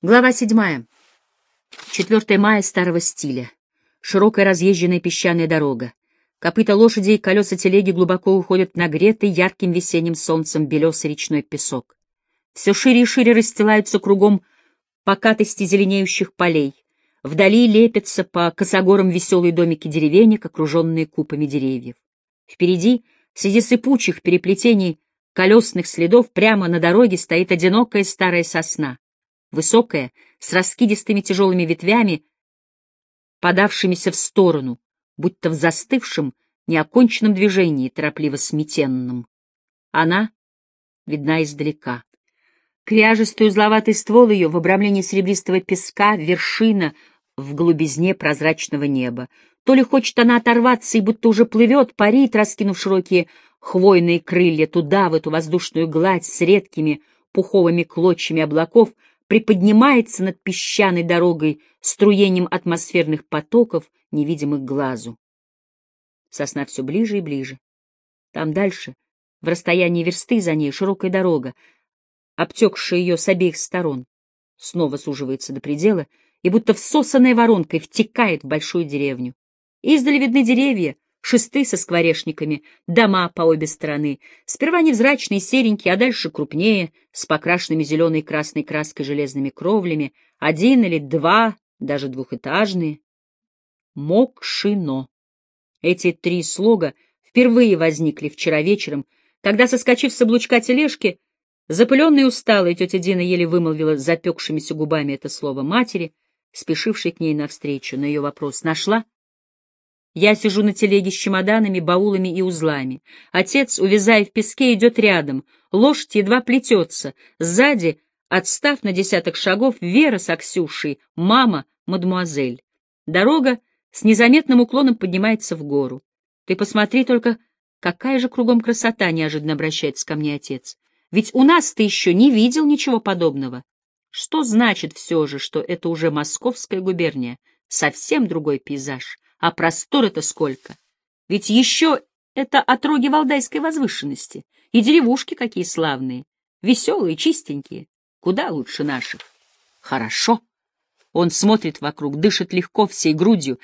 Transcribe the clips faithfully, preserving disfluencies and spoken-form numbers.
Глава седьмая. четвёртое мая старого стиля. Широкая разъезженная песчаная дорога. Копыта лошади и колеса телеги глубоко уходят в нагретый ярким весенним солнцем белесый речной песок. Все шире и шире расстилаются кругом покатости зеленеющих полей. Вдали лепятся по косогорам веселые домики деревенек, окруженные купами деревьев. Впереди, среди сыпучих переплетений колесных следов, прямо на дороге стоит одинокая старая сосна. Высокая, с раскидистыми тяжелыми ветвями, подавшимися в сторону, будто в застывшем, неоконченном движении, торопливо сметенном. Она видна издалека. Кряжестый узловатый ствол ее в обрамлении серебристого песка, вершина в голубизне прозрачного неба. То ли хочет она оторваться и будто уже плывет, парит, раскинув широкие хвойные крылья туда, в эту воздушную гладь с редкими пуховыми клочьями облаков, приподнимается над песчаной дорогой струением атмосферных потоков, невидимых глазу. Сосна все ближе и ближе. Там дальше, в расстоянии версты за ней, широкая дорога, обтекшая ее с обеих сторон, снова суживается до предела и будто всосанная воронкой втекает в большую деревню. Издали видны деревья, шесты со скворечниками, дома по обе стороны, сперва невзрачные, серенькие, а дальше крупнее, с покрашенными зеленой и красной краской железными кровлями, один или два, даже двухэтажные. Мокшино. Эти три слога впервые возникли вчера вечером, когда, соскочив с облучка тележки, запыленная и усталая тетя Дина еле вымолвила запекшимися губами это слово матери, спешившей к ней навстречу. На ее вопрос: «Нашла?» Я сижу на телеге с чемоданами, баулами и узлами. Отец, увязая в песке, идет рядом. Лошадь едва плетется. Сзади, отстав на десяток шагов, Вера с Аксюшей, мама, мадемуазель. Дорога с незаметным уклоном поднимается в гору. Ты посмотри только, какая же кругом красота, неожиданно обращается ко мне отец. Ведь у нас ты еще не видел ничего подобного. Что значит все же, что это уже Московская губерния? Совсем другой пейзаж. А простор-то сколько! Ведь еще это отроги Валдайской возвышенности. И деревушки какие славные, веселые, чистенькие. Куда лучше наших. Хорошо. Он смотрит вокруг, дышит легко всей грудью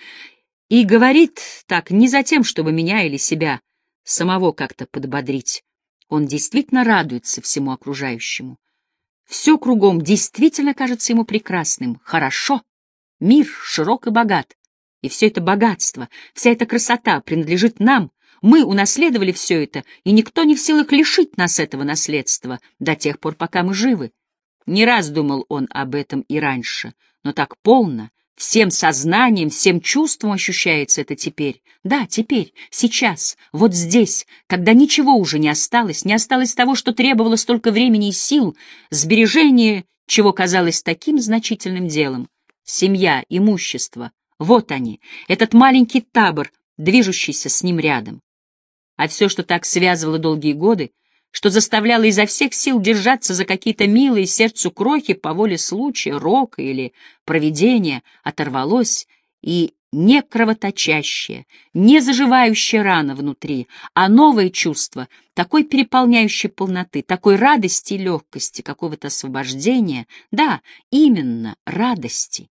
и говорит так не за тем, чтобы меня или себя самого как-то подбодрить. Он действительно радуется всему окружающему. Все кругом действительно кажется ему прекрасным. Хорошо. Мир широк и богат. И все это богатство, вся эта красота принадлежит нам. Мы унаследовали все это, и никто не в силах лишить нас этого наследства до тех пор, пока мы живы. Не раз думал он об этом и раньше, но так полно, всем сознанием, всем чувством ощущается это теперь. Да, теперь, сейчас, вот здесь, когда ничего уже не осталось, не осталось того, что требовало столько времени и сил, сбережение, чего казалось таким значительным делом. Семья, имущество. Вот они, этот маленький табор, движущийся с ним рядом. А все, что так связывало долгие годы, что заставляло изо всех сил держаться за какие-то милые сердцу крохи по воле случая, рока или провидения, оторвалось, и не кровоточащее, не заживающая рана внутри, а новое чувство такой переполняющей полноты, такой радости и легкости, какого-то освобождения, да, именно радости.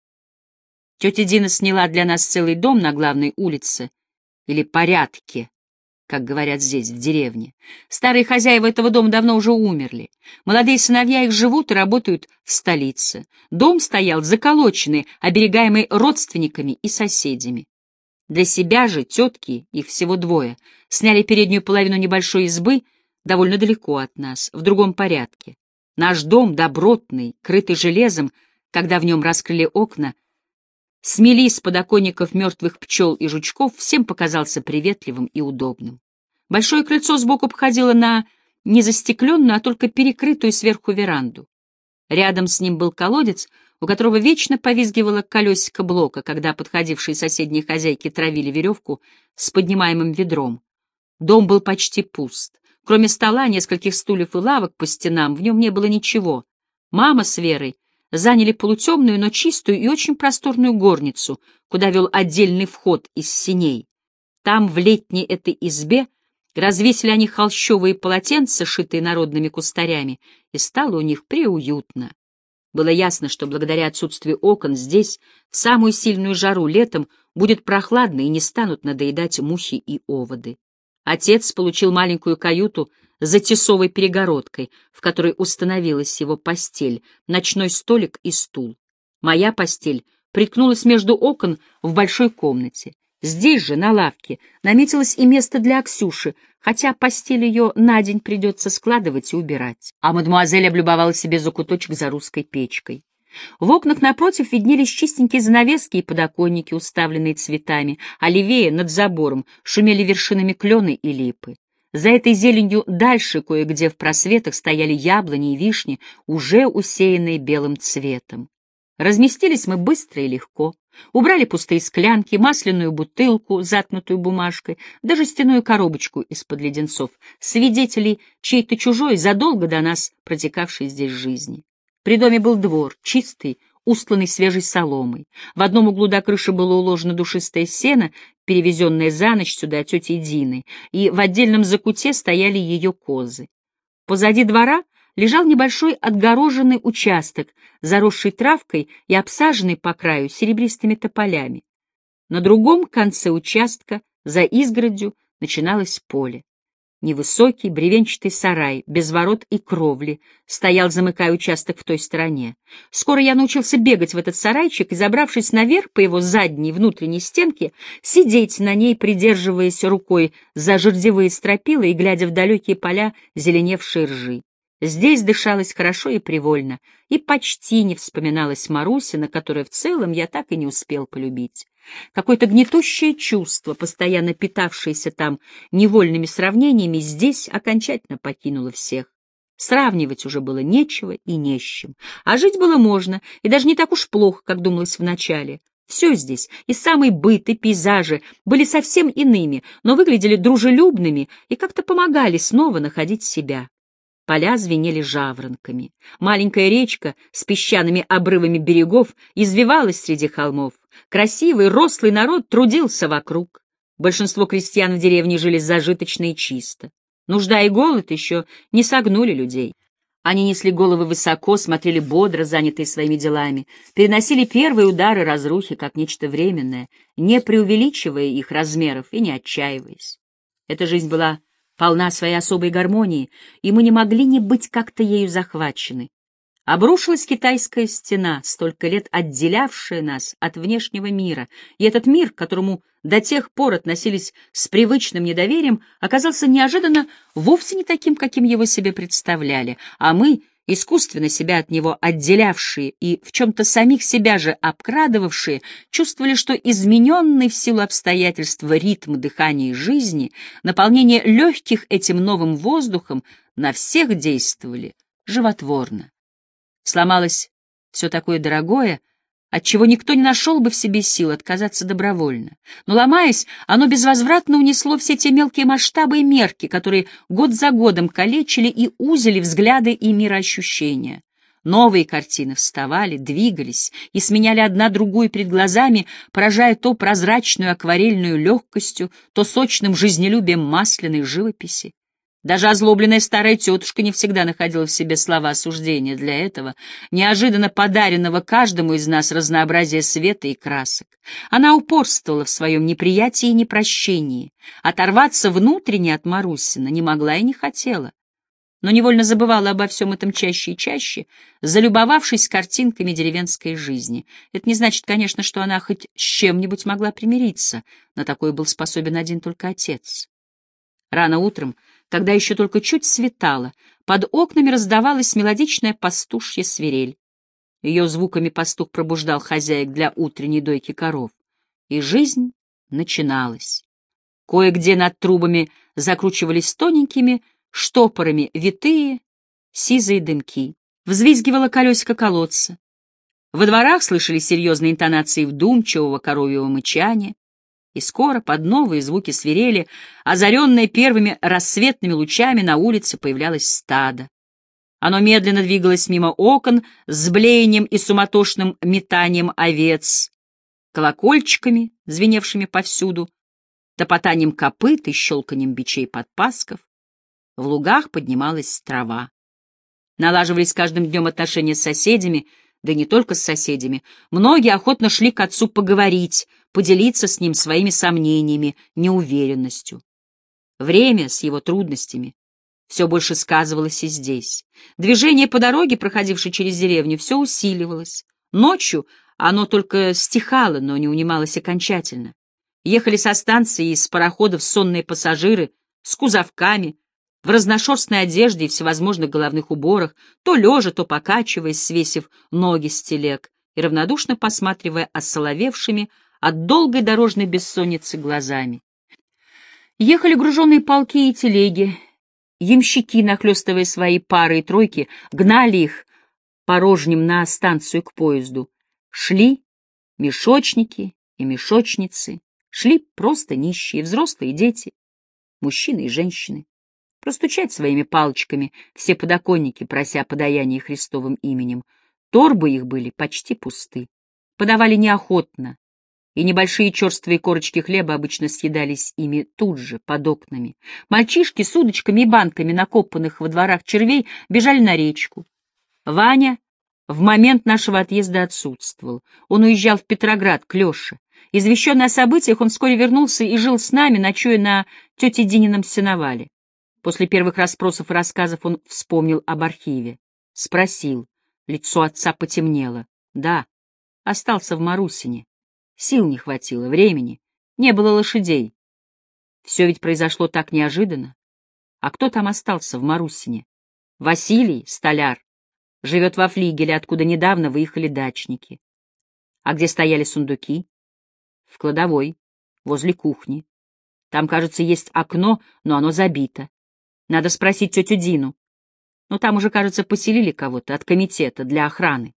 Тетя Дина сняла для нас целый дом на главной улице, или порядке, как говорят здесь, в деревне. Старые хозяева этого дома давно уже умерли. Молодые сыновья их живут и работают в столице. Дом стоял заколоченный, оберегаемый родственниками и соседями. Для себя же тетки, их всего двое, сняли переднюю половину небольшой избы довольно далеко от нас, в другом порядке. Наш дом, добротный, крытый железом, когда в нем раскрыли окна, смели с подоконников мертвых пчел и жучков, всем показался приветливым и удобным. Большое крыльцо сбоку обходило на не застекленную, а только перекрытую сверху веранду. Рядом с ним был колодец, у которого вечно повизгивало колесико блока, когда подходившие соседние хозяйки травили веревку с поднимаемым ведром. Дом был почти пуст. Кроме стола, нескольких стульев и лавок по стенам, в нем не было ничего. Мама с Верой заняли полутемную, но чистую и очень просторную горницу, куда вел отдельный вход из сеней. Там, в летней этой избе, развесили они холщовые полотенца, шитые народными кустарями, и стало у них преуютно. Было ясно, что благодаря отсутствию окон здесь в самую сильную жару летом будет прохладно и не станут надоедать мухи и оводы. Отец получил маленькую каюту за тесовой перегородкой, в которой установилась его постель, ночной столик и стул. Моя постель приткнулась между окон в большой комнате. Здесь же, на лавке, наметилось и место для Аксюши, хотя постель ее на день придется складывать и убирать. А мадемуазель облюбовала себе закуточек за русской печкой. В окнах напротив виднелись чистенькие занавески и подоконники, уставленные цветами, а левее, над забором, шумели вершинами клены и липы. За этой зеленью дальше кое-где в просветах стояли яблони и вишни, уже усеянные белым цветом. Разместились мы быстро и легко. Убрали пустые склянки, масляную бутылку, заткнутую бумажкой, даже стенную коробочку из-под леденцов, свидетелей чьей-то чужой, задолго до нас протекавшей здесь жизни. При доме был двор, чистый, устланный свежей соломой. В одном углу до крыши было уложено душистое сено, перевезенное за ночь сюда тетей Диной, и в отдельном закуте стояли ее козы. Позади двора лежал небольшой отгороженный участок, заросший травкой и обсаженный по краю серебристыми тополями. На другом конце участка, за изгородью, начиналось поле. Невысокий бревенчатый сарай, без ворот и кровли, стоял, замыкая участок в той стороне. Скоро я научился бегать в этот сарайчик и, забравшись наверх по его задней внутренней стенке, сидеть на ней, придерживаясь рукой за жердевые стропила и глядя в далекие поля зеленевшей ржи. Здесь дышалось хорошо и привольно, и почти не вспоминалась Марусина, которую в целом я так и не успел полюбить. Какое-то гнетущее чувство, постоянно питавшееся там невольными сравнениями, здесь окончательно покинуло всех. Сравнивать уже было нечего и не с чем, а жить было можно, и даже не так уж плохо, как думалось вначале. Все здесь, и самый быт, и пейзажи, были совсем иными, но выглядели дружелюбными и как-то помогали снова находить себя. Поля звенели жаворонками. Маленькая речка с песчаными обрывами берегов извивалась среди холмов. Красивый, рослый народ трудился вокруг. Большинство крестьян в деревне жили зажиточно и чисто. Нужда и голод еще не согнули людей. Они несли головы высоко, смотрели бодро, занятые своими делами, переносили первые удары разрухи как нечто временное, не преувеличивая их размеров и не отчаиваясь. Эта жизнь была полна своей особой гармонии, и мы не могли не быть как-то ею захвачены. Обрушилась китайская стена, столько лет отделявшая нас от внешнего мира, и этот мир, к которому до тех пор относились с привычным недоверием, оказался неожиданно вовсе не таким, каким его себе представляли, а мы, искусственно себя от него отделявшие и в чем-то самих себя же обкрадывавшие, чувствовали, что измененный в силу обстоятельств ритм дыхания жизни, наполнение легких этим новым воздухом на всех действовали животворно. Сломалось все такое дорогое, от чего никто не нашел бы в себе сил отказаться добровольно. Но, ломаясь, оно безвозвратно унесло все те мелкие масштабы и мерки, которые год за годом калечили и узили взгляды и мироощущения. Новые картины вставали, двигались и сменяли одна другую перед глазами, поражая то прозрачную акварельную легкостью, то сочным жизнелюбием масляной живописи. Даже озлобленная старая тетушка не всегда находила в себе слова осуждения для этого, неожиданно подаренного каждому из нас разнообразия света и красок. Она упорствовала в своем неприятии и непрощении, оторваться внутренне от Марусина не могла и не хотела, но невольно забывала обо всем этом чаще и чаще, залюбовавшись картинками деревенской жизни. Это не значит, конечно, что она хоть с чем-нибудь могла примириться, на такое был способен один только отец. Рано утром, когда еще только чуть светало, под окнами раздавалась мелодичная пастушья свирель. Ее звуками пастух пробуждал хозяек для утренней дойки коров. И жизнь начиналась. Кое-где над трубами закручивались тоненькими штопорами витые сизые дымки. Взвизгивало колесико колодца. Во дворах слышались серьезные интонации вдумчивого коровьего мычания. И скоро под новые звуки свирели, озаренное первыми рассветными лучами, на улице появлялось стадо. Оно медленно двигалось мимо окон с блеянием и суматошным метанием овец, колокольчиками, звеневшими повсюду, топотанием копыт и щелканием бичей подпасков. В лугах поднималась трава. Налаживались с каждым днем отношения с соседями, да и не только с соседями. Многие охотно шли к отцу поговорить, поделиться с ним своими сомнениями, неуверенностью. Время с его трудностями все больше сказывалось и здесь. Движение по дороге, проходившей через деревню, все усиливалось. Ночью оно только стихало, но не унималось окончательно. Ехали со станции из пароходов сонные пассажиры с кузовками, в разношерстной одежде и всевозможных головных уборах, то лежа, то покачиваясь, свесив ноги с телег и равнодушно посматривая осоловевшими от долгой дорожной бессонницы глазами. Ехали груженные полки и телеги. Ямщики, нахлёстывая свои пары и тройки, гнали их порожним на станцию к поезду. Шли мешочники и мешочницы, шли просто нищие, взрослые дети, мужчины и женщины. Простучать своими палочками все подоконники, прося подаяния Христовым именем. Торбы их были почти пусты. Подавали неохотно, и небольшие черствые корочки хлеба обычно съедались ими тут же, под окнами. Мальчишки с удочками и банками, накопанных во дворах червей, бежали на речку. Ваня в момент нашего отъезда отсутствовал. Он уезжал в Петроград к Лёше. Извещенный о событиях, он вскоре вернулся и жил с нами, ночуя на тете Динином сеновале. После первых расспросов и рассказов он вспомнил об архиве. Спросил. Лицо отца потемнело. Да, остался в Марусине. Сил не хватило, времени. Не было лошадей. Все ведь произошло так неожиданно. А кто там остался в Марусине? Василий, столяр, живет во флигеле, откуда недавно выехали дачники. А где стояли сундуки? В кладовой, возле кухни. Там, кажется, есть окно, но оно забито. Надо спросить тетю Дину. Но там уже, кажется, поселили кого-то от комитета для охраны.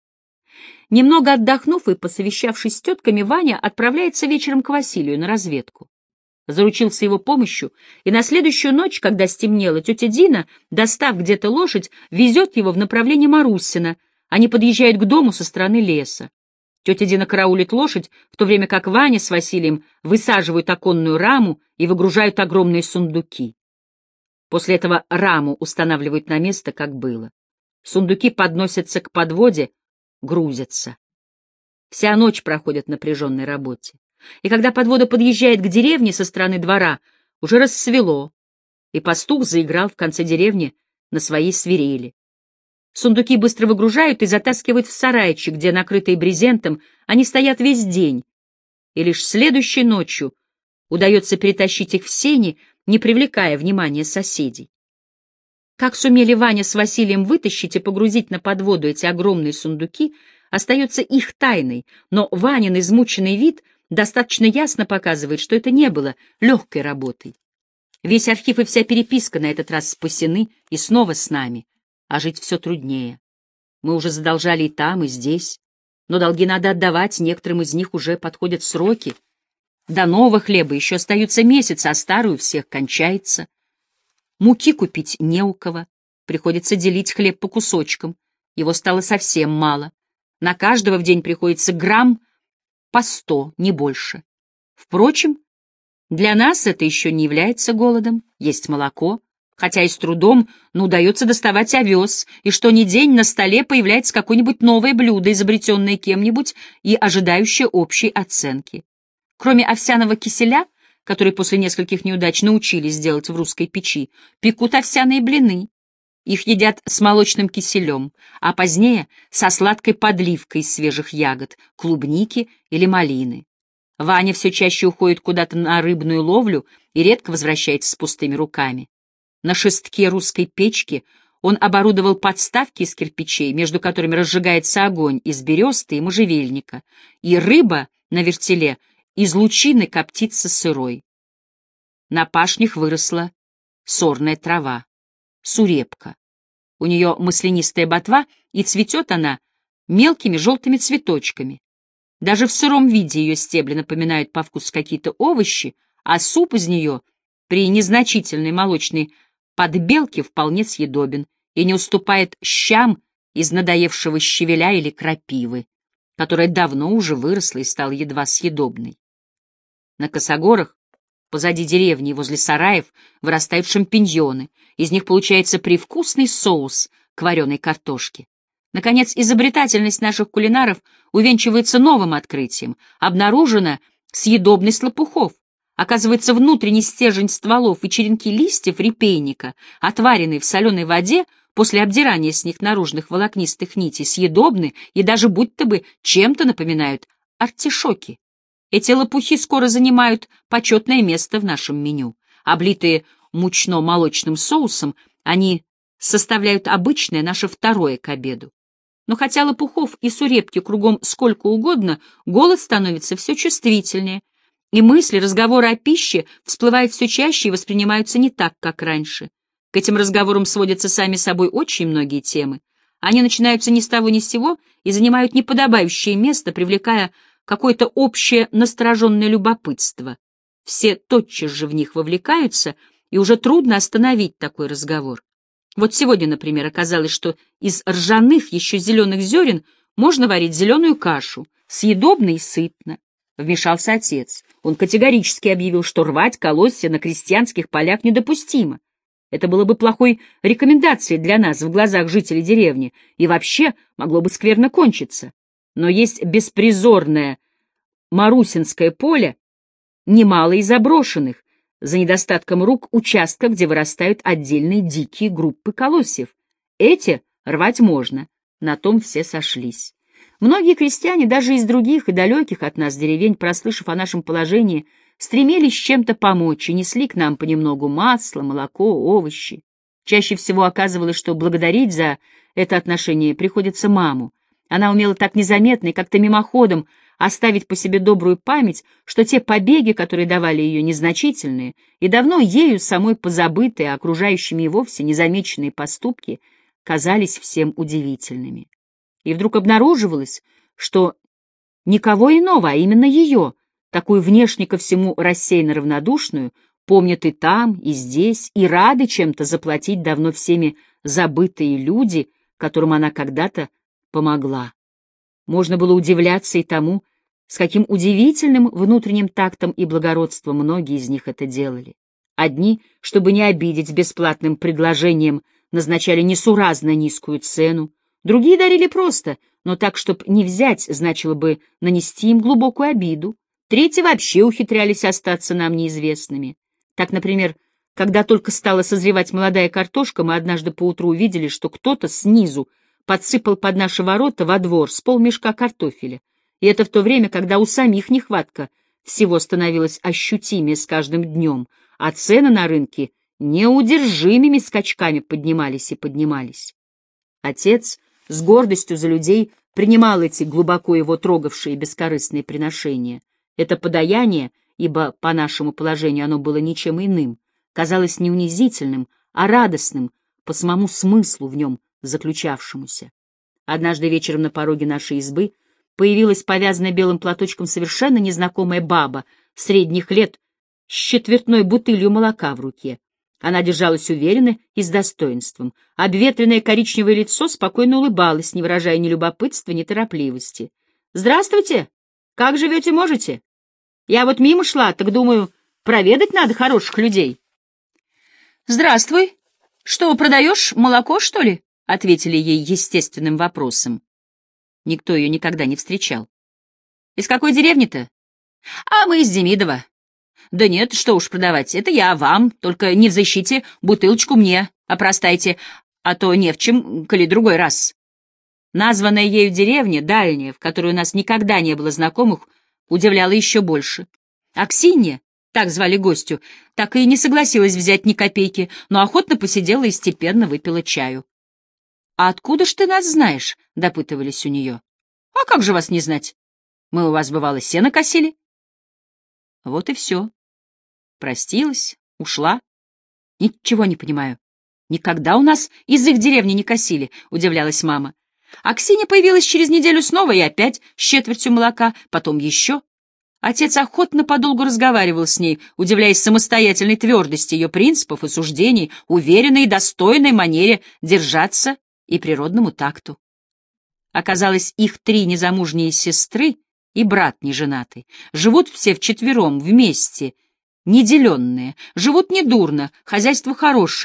Немного отдохнув и посовещавшись с тетками, Ваня отправляется вечером к Василию на разведку. Заручился его помощью, и на следующую ночь, когда стемнело, тетя Дина, достав где-то лошадь, везет его в направлении Марусина. Они подъезжают к дому со стороны леса. Тетя Дина караулит лошадь, в то время как Ваня с Василием высаживают оконную раму и выгружают огромные сундуки. После этого раму устанавливают на место, как было. Сундуки подносятся к подводе, грузятся. Вся ночь проходит в напряженной работе. И когда подвода подъезжает к деревне со стороны двора, уже рассвело, и пастух заиграл в конце деревни на своей свирели. Сундуки быстро выгружают и затаскивают в сарайчик, где, накрытые брезентом, они стоят весь день, и лишь следующей ночью удается перетащить их в сени, не привлекая внимания соседей. Как сумели Ваня с Василием вытащить и погрузить на подводу эти огромные сундуки, остается их тайной, но Ванин измученный вид достаточно ясно показывает, что это не было легкой работой. Весь архив и вся переписка на этот раз спасены и снова с нами, а жить все труднее. Мы уже задолжали и там, и здесь, но долги надо отдавать, некоторым из них уже подходят сроки. До нового хлеба еще остаются месяцы, а старый у всех кончается. Муки купить не у кого, приходится делить хлеб по кусочкам, его стало совсем мало. На каждого в день приходится грамм по сто, не больше. Впрочем, для нас это еще не является голодом, есть молоко, хотя и с трудом, но удается доставать овес, и что ни день на столе появляется какое-нибудь новое блюдо, изобретенное кем-нибудь и ожидающее общей оценки. Кроме овсяного киселя, который после нескольких неудач научились делать в русской печи, пекут овсяные блины. Их едят с молочным киселем, а позднее со сладкой подливкой из свежих ягод, клубники или малины. Ваня все чаще уходит куда-то на рыбную ловлю и редко возвращается с пустыми руками. На шестке русской печки он оборудовал подставки из кирпичей, между которыми разжигается огонь из бересты и можжевельника, и рыба на вертеле из лучины коптится сырой. На пашнях выросла сорная трава, сурепка. У нее маслянистая ботва, и цветет она мелкими желтыми цветочками. Даже в сыром виде ее стебли напоминают по вкусу какие-то овощи, а суп из нее при незначительной молочной подбелке вполне съедобен и не уступает щам из надоевшего щавеля или крапивы, которая давно уже выросла и стала едва съедобной. На косогорах, позади деревни и возле сараев, вырастают шампиньоны. Из них получается привкусный соус, к вареной картошке. Наконец, изобретательность наших кулинаров увенчивается новым открытием. Обнаружена съедобность лопухов. Оказывается, внутренний стержень стволов и черенки листьев репейника, отваренные в соленой воде, после обдирания с них наружных волокнистых нитей, съедобны и даже будто бы чем-то напоминают артишоки. Эти лопухи скоро занимают почетное место в нашем меню. Облитые мучно-молочным соусом, они составляют обычное наше второе к обеду. Но хотя лопухов и сурепки кругом сколько угодно, голод становится все чувствительнее, и мысли, разговоры о пище всплывают все чаще и воспринимаются не так, как раньше. К этим разговорам сводятся сами собой очень многие темы. Они начинаются ни с того ни с сего и занимают неподобающее место, привлекая какое-то общее настороженное любопытство. Все тотчас же в них вовлекаются, и уже трудно остановить такой разговор. Вот сегодня, например, оказалось, что из ржаных еще зеленых зерен можно варить зеленую кашу, съедобно и сытно. Вмешался отец. Он категорически объявил, что рвать колосья на крестьянских полях недопустимо. Это было бы плохой рекомендацией для нас в глазах жителей деревни, и вообще могло бы скверно кончиться. Но есть беспризорное Марусинское поле, немало и заброшенных, за недостатком рук участков, где вырастают отдельные дикие группы колосьев. Эти рвать можно, на том все сошлись. Многие крестьяне, даже из других и далеких от нас деревень, прослышав о нашем положении, стремились чем-то помочь и несли к нам понемногу масло, молоко, овощи. Чаще всего оказывалось, что благодарить за это отношение приходится маму. Она умела так незаметно и как-то мимоходом оставить по себе добрую память, что те побеги, которые давали ее незначительные, и давно ею самой позабытые, а окружающими и вовсе незамеченные поступки, казались всем удивительными. И вдруг обнаруживалось, что никого иного, а именно ее, такую внешне ко всему рассеянно равнодушную, помнят и там, и здесь, и рады чем-то заплатить давно всеми забытые люди, которым она когда-то помогла. Можно было удивляться и тому, с каким удивительным внутренним тактом и благородством многие из них это делали. Одни, чтобы не обидеть бесплатным предложением, назначали несуразно низкую цену, другие дарили просто, но так, чтобы не взять, значило бы нанести им глубокую обиду, третьи вообще ухитрялись остаться нам неизвестными. Так, например, когда только стала созревать молодая картошка, мы однажды поутру увидели, что кто-то снизу подсыпал под наши ворота во двор с полмешка картофеля. И это в то время, когда у самих нехватка всего становилась ощутимее с каждым днем, а цены на рынке неудержимыми скачками поднимались и поднимались. Отец с гордостью за людей принимал эти глубоко его трогавшие бескорыстные приношения. Это подаяние, ибо по нашему положению оно было ничем иным, казалось не унизительным, а радостным по самому смыслу в нем заключавшемуся. Однажды вечером на пороге нашей избы появилась повязанная белым платочком совершенно незнакомая баба средних лет с четвертной бутылью молока в руке. Она держалась уверенно и с достоинством. Обветренное коричневое лицо спокойно улыбалось, не выражая ни любопытства, ни торопливости. «Здравствуйте! Как живете, можете? Я вот мимо шла, так думаю, проведать надо хороших людей». «Здравствуй! Что, продаешь молоко, что ли?» — ответили ей естественным вопросом. Никто ее никогда не встречал. «Из какой деревни-то?» «А мы из Демидова». «Да нет, что уж продавать, это я вам, только не взыщите, бутылочку мне опростайте, а то не в чем, коли другой раз». Названная ею деревня, дальняя, в которой у нас никогда не было знакомых, удивляла еще больше. Аксинья, так звали гостю, так и не согласилась взять ни копейки, но охотно посидела и степенно выпила чаю. «А откуда ж ты нас знаешь?» — допытывались у нее. «А как же вас не знать? Мы у вас, бывало, сено косили». Вот и все. Простилась, ушла. Ничего не понимаю. Никогда у нас из их деревни не косили, удивлялась мама. А Ксения появилась через неделю снова и опять с четвертью молока, потом еще. Отец охотно подолгу разговаривал с ней, удивляясь самостоятельной твердости ее принципов и суждений, уверенной и достойной манере держаться и природному такту. Оказалось, их три незамужние сестры и брат неженатый живут все вчетвером, вместе, неделенные, живут недурно, хозяйство хорошее,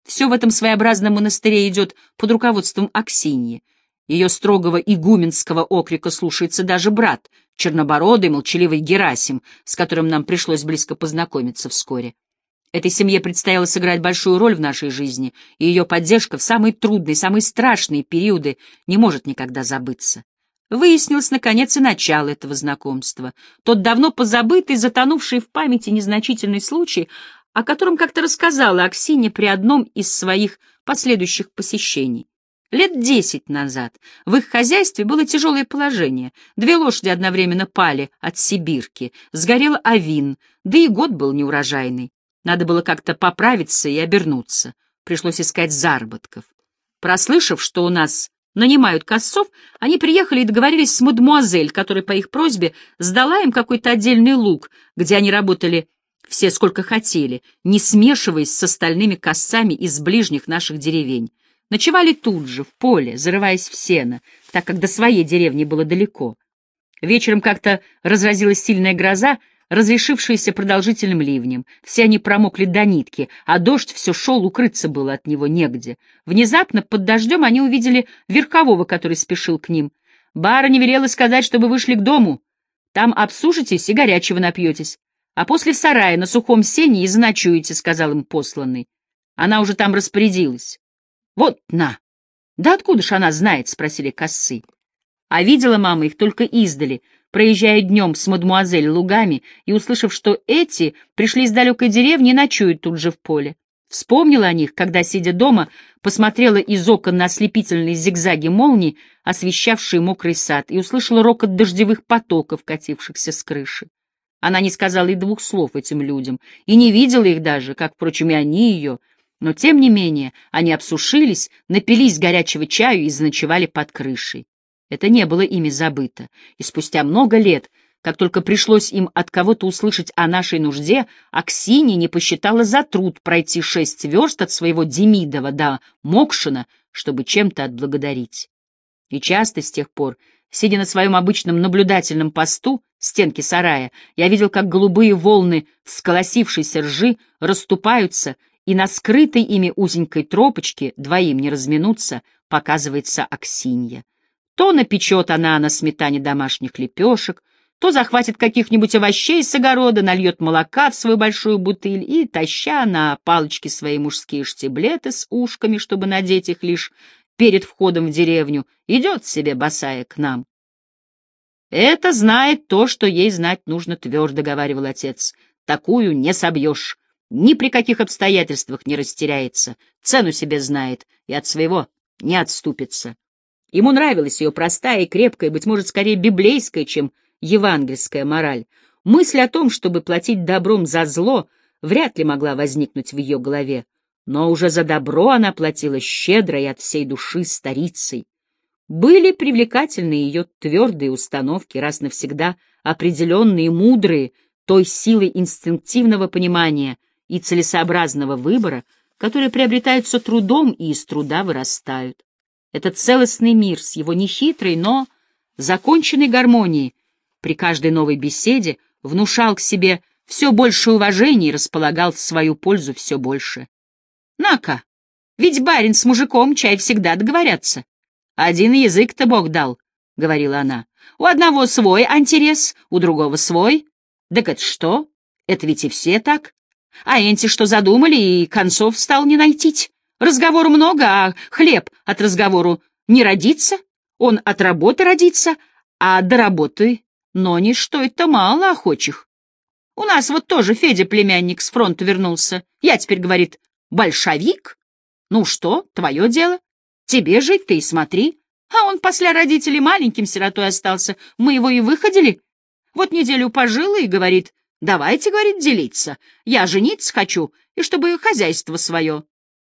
Все в этом своеобразном монастыре идет под руководством Аксиньи. Ее строгого игуменского окрика слушается даже брат, чернобородый, молчаливый Герасим, с которым нам пришлось близко познакомиться вскоре. Этой семье предстояло сыграть большую роль в нашей жизни, и ее поддержка в самые трудные, самые страшные периоды не может никогда забыться. Выяснилось, наконец, и начало этого знакомства. Тот давно позабытый, затонувший в памяти незначительный случай, о котором как-то рассказала Аксинья при одном из своих последующих посещений. Лет десять назад в их хозяйстве было тяжелое положение. Две лошади одновременно пали от сибирки, сгорел овин, да и год был неурожайный. Надо было как-то поправиться и обернуться. Пришлось искать заработков. Прослышав, что у нас нанимают косцов, они приехали и договорились с мадемуазель, которая по их просьбе сдала им какой-то отдельный луг, где они работали все сколько хотели, не смешиваясь с остальными косцами из ближних наших деревень. Ночевали тут же, в поле, зарываясь в сено, так как до своей деревни было далеко. Вечером как-то разразилась сильная гроза, разрешившаяся продолжительным ливнем. Все они промокли до нитки, а дождь все шел, укрыться было от него негде. Внезапно под дождем они увидели верхового, который спешил к ним. Барыня велела сказать, чтобы вышли к дому. Там обсушитесь и горячего напьетесь, а после в сарае на сухом сене и заночуете, — сказал им посланный. Она уже там распорядилась. Вот на! Да откуда ж она знает, — спросили косцы. А видела мама их только издали, проезжая днем с мадмуазель лугами и услышав, что эти пришли из далекой деревни и ночуют тут же в поле. Вспомнила о них, когда, сидя дома, посмотрела из окон на ослепительные зигзаги молний, освещавшие мокрый сад, и услышала рокот дождевых потоков, катившихся с крыши. Она не сказала и двух слов этим людям, и не видела их даже, как, впрочем, и они ее, но, тем не менее, они обсушились, напились горячего чаю и заночевали под крышей. Это не было ими забыто, и спустя много лет, как только пришлось им от кого-то услышать о нашей нужде, Аксинья не посчитала за труд пройти шесть верст от своего Демидова до Мокшина, чтобы чем-то отблагодарить. И часто с тех пор, сидя на своем обычном наблюдательном посту, стенки сарая, я видел, как голубые волны всколосившейся ржи расступаются, и на скрытой ими узенькой тропочке, двоим не разминуться, показывается Аксинья. То напечет она на сметане домашних лепешек, то захватит каких-нибудь овощей с огорода, нальет молока в свою большую бутыль и, таща на палочке свои мужские штиблеты с ушками, чтобы надеть их лишь перед входом в деревню, идет себе босая к нам. «Это знает то, что ей знать нужно», — твердо говаривал отец. «Такую не собьешь. Ни при каких обстоятельствах не растеряется, цену себе знает и от своего не отступится». Ему нравилась ее простая и крепкая, быть может, скорее библейская, чем евангельская мораль. Мысль о том, чтобы платить добром за зло, вряд ли могла возникнуть в ее голове, но уже за добро она платила щедро и от всей души старицей. Были привлекательны ее твердые установки, раз навсегда определенные и мудрые, той силой инстинктивного понимания и целесообразного выбора, которые приобретаются трудом и из труда вырастают. Этот целостный мир с его нехитрой, но законченной гармонией при каждой новой беседе внушал к себе все больше уважения и располагал в свою пользу все больше. «На-ка, ведь барин с мужиком чай всегда договорятся. Один язык-то Бог дал», — говорила она. «У одного свой антирес, у другого свой. Так это что? Это ведь и все так. А энти что задумали, и концов стал не найтить. Разговору много, а хлеб от разговору не родится, он от работы родится, а до работы, но ничто это мало охочих. У нас вот тоже Федя племянник с фронта вернулся. Я теперь, говорит, большевик? Ну что, твое дело? Тебе жить ты и смотри. А он после родителей маленьким сиротой остался, мы его и выходили. Вот неделю пожил и говорит, давайте, говорит, делиться. Я жениться хочу, и чтобы хозяйство свое.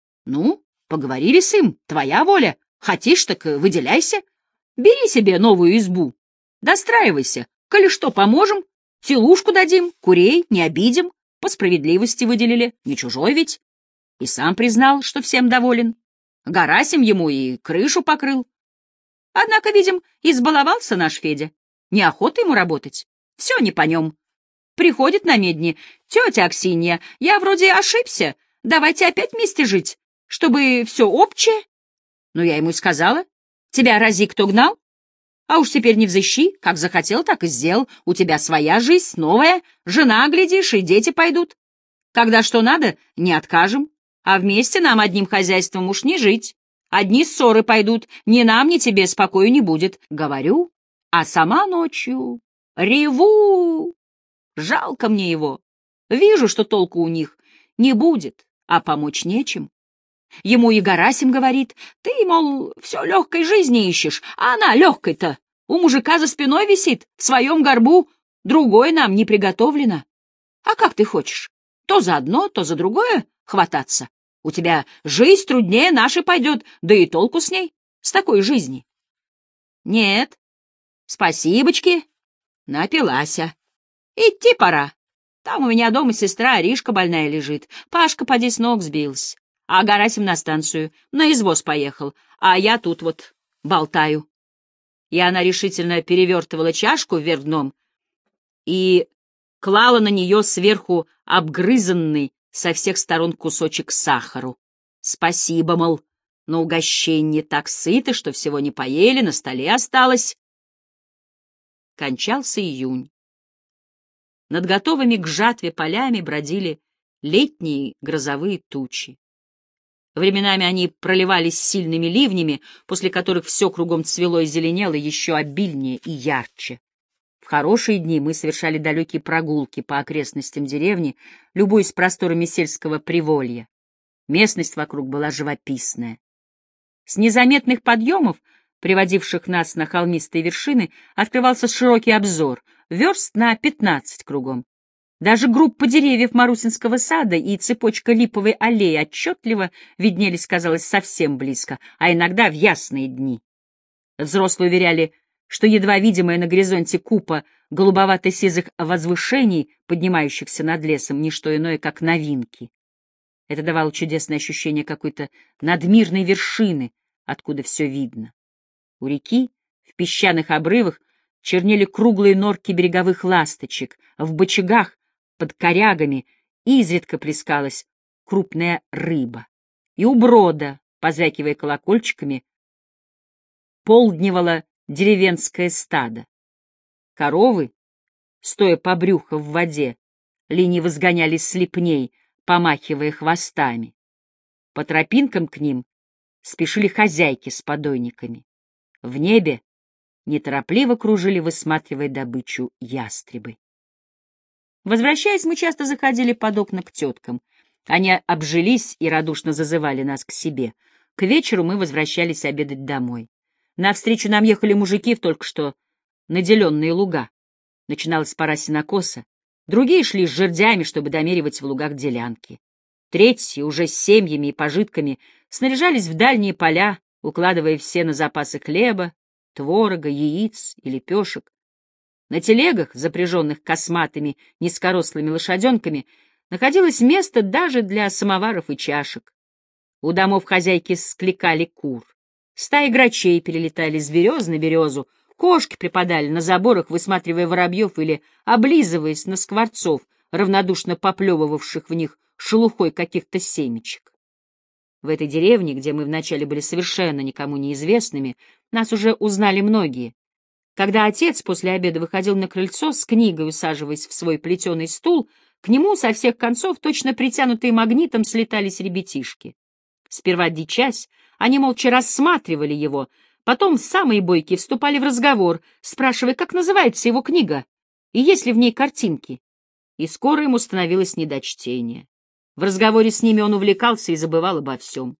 Ну, поговорили с им, твоя воля. Хотишь, так выделяйся. Бери себе новую избу. Достраивайся. Коли что, поможем. Телушку дадим, курей не обидим. По справедливости выделили. Не чужой ведь. И сам признал, что всем доволен. Гарасим ему и крышу покрыл. Однако, видим, избаловался наш Федя. Неохота ему работать. Все не по нем. Приходит на медни. Тетя Аксинья, я вроде ошибся. Давайте опять вместе жить. чтобы все общее? Ну, я ему и сказала. Тебя рази кто гнал? А уж теперь не взыщи, как захотел, так и сделал. У тебя своя жизнь, новая, жена, глядишь, и дети пойдут. Когда что надо, не откажем. А вместе нам одним хозяйством уж не жить. Одни ссоры пойдут, ни нам, ни тебе спокою не будет. Говорю, а сама ночью реву. Жалко мне его. Вижу, что толку у них не будет, а помочь нечем. Ему и Гарасим говорит, ты, мол, все легкой жизни ищешь, а она легкой-то. У мужика за спиной висит, в своем горбу, другой нам не приготовлено. А как ты хочешь? То за одно, то за другое хвататься. У тебя жизнь труднее нашей пойдет, да и толку с ней, с такой жизни. Нет, спасибочки, напилася. Идти пора. Там у меня дома сестра Аришка больная лежит, Пашка поди с ног сбилась. А Гарасим на станцию, на извоз поехал, а я тут вот болтаю. И она решительно перевертывала чашку вверх дном и клала на нее сверху обгрызанный со всех сторон кусочек сахару. Спасибо, мол, на угощенье так сыто, что всего не поели, на столе осталось. Кончался июнь. Над готовыми к жатве полями бродили летние грозовые тучи. Временами они проливались сильными ливнями, после которых все кругом цвело и зеленело еще обильнее и ярче. В хорошие дни мы совершали далекие прогулки по окрестностям деревни, любуясь просторами сельского приволья. Местность вокруг была живописная. С незаметных подъемов, приводивших нас на холмистые вершины, открывался широкий обзор, верст на пятнадцать кругом. Даже группа деревьев Марусинского сада и цепочка липовой аллеи отчетливо виднелись, казалось, совсем близко, а иногда в ясные дни. Взрослые уверяли, что едва видимая на горизонте купа голубовато-сизых возвышений, поднимающихся над лесом, не что иное, как новинки. Это давало чудесное ощущение какой-то надмирной вершины, откуда все видно. У реки, в песчаных обрывах, чернели круглые норки береговых ласточек, в бочагах под корягами изредка плескалась крупная рыба. И у брода, позвякивая колокольчиками, полдневало деревенское стадо. Коровы, стоя по брюху в воде, лениво сгоняли слепней, помахивая хвостами. По тропинкам к ним спешили хозяйки с подойниками. В небе неторопливо кружили, высматривая добычу, ястребы. Возвращаясь, мы часто заходили под окна к теткам. Они обжились и радушно зазывали нас к себе. К вечеру мы возвращались обедать домой. Навстречу нам ехали мужики в только что наделенные луга. Начиналась пора сенокоса. Другие шли с жердями, чтобы домеривать в лугах делянки. Третьи, уже с семьями и пожитками, снаряжались в дальние поля, укладывая все на запасы хлеба, творога, яиц и лепешек. На телегах, запряженных косматыми низкорослыми лошаденками, находилось место даже для самоваров и чашек. У домов хозяйки скликали кур. Стаи грачей перелетали с березы на березу, кошки припадали на заборах, высматривая воробьев или облизываясь на скворцов, равнодушно поплевывавших в них шелухой каких-то семечек. В этой деревне, где мы вначале были совершенно никому неизвестными, нас уже узнали многие. Когда отец после обеда выходил на крыльцо с книгой, усаживаясь в свой плетеный стул, к нему со всех концов, точно притянутые магнитом, слетались ребятишки. Сперва дичась, они молча рассматривали его, потом самые бойкие вступали в разговор, спрашивая, как называется его книга и есть ли в ней картинки. И скоро ему становилось не до чтения. В разговоре с ними он увлекался и забывал обо всем.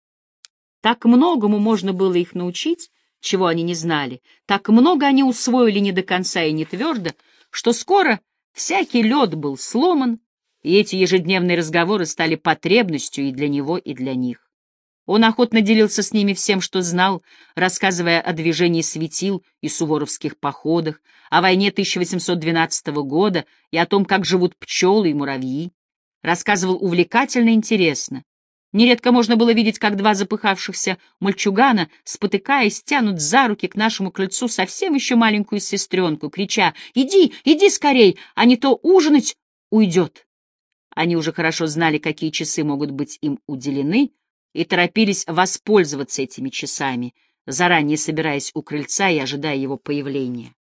Так многому можно было их научить, чего они не знали, так много они усвоили не до конца и не твердо, что скоро всякий лед был сломан, и эти ежедневные разговоры стали потребностью и для него, и для них. Он охотно делился с ними всем, что знал, рассказывая о движении светил и суворовских походах, о войне тысяча восемьсот двенадцатого года и о том, как живут пчелы и муравьи. Рассказывал увлекательно и интересно. Нередко можно было видеть, как два запыхавшихся мальчугана, спотыкаясь, тянут за руки к нашему крыльцу совсем еще маленькую сестренку, крича: «Иди, иди скорей, а не то ужинать уйдет». Они уже хорошо знали, какие часы могут быть им уделены, и торопились воспользоваться этими часами, заранее собираясь у крыльца и ожидая его появления.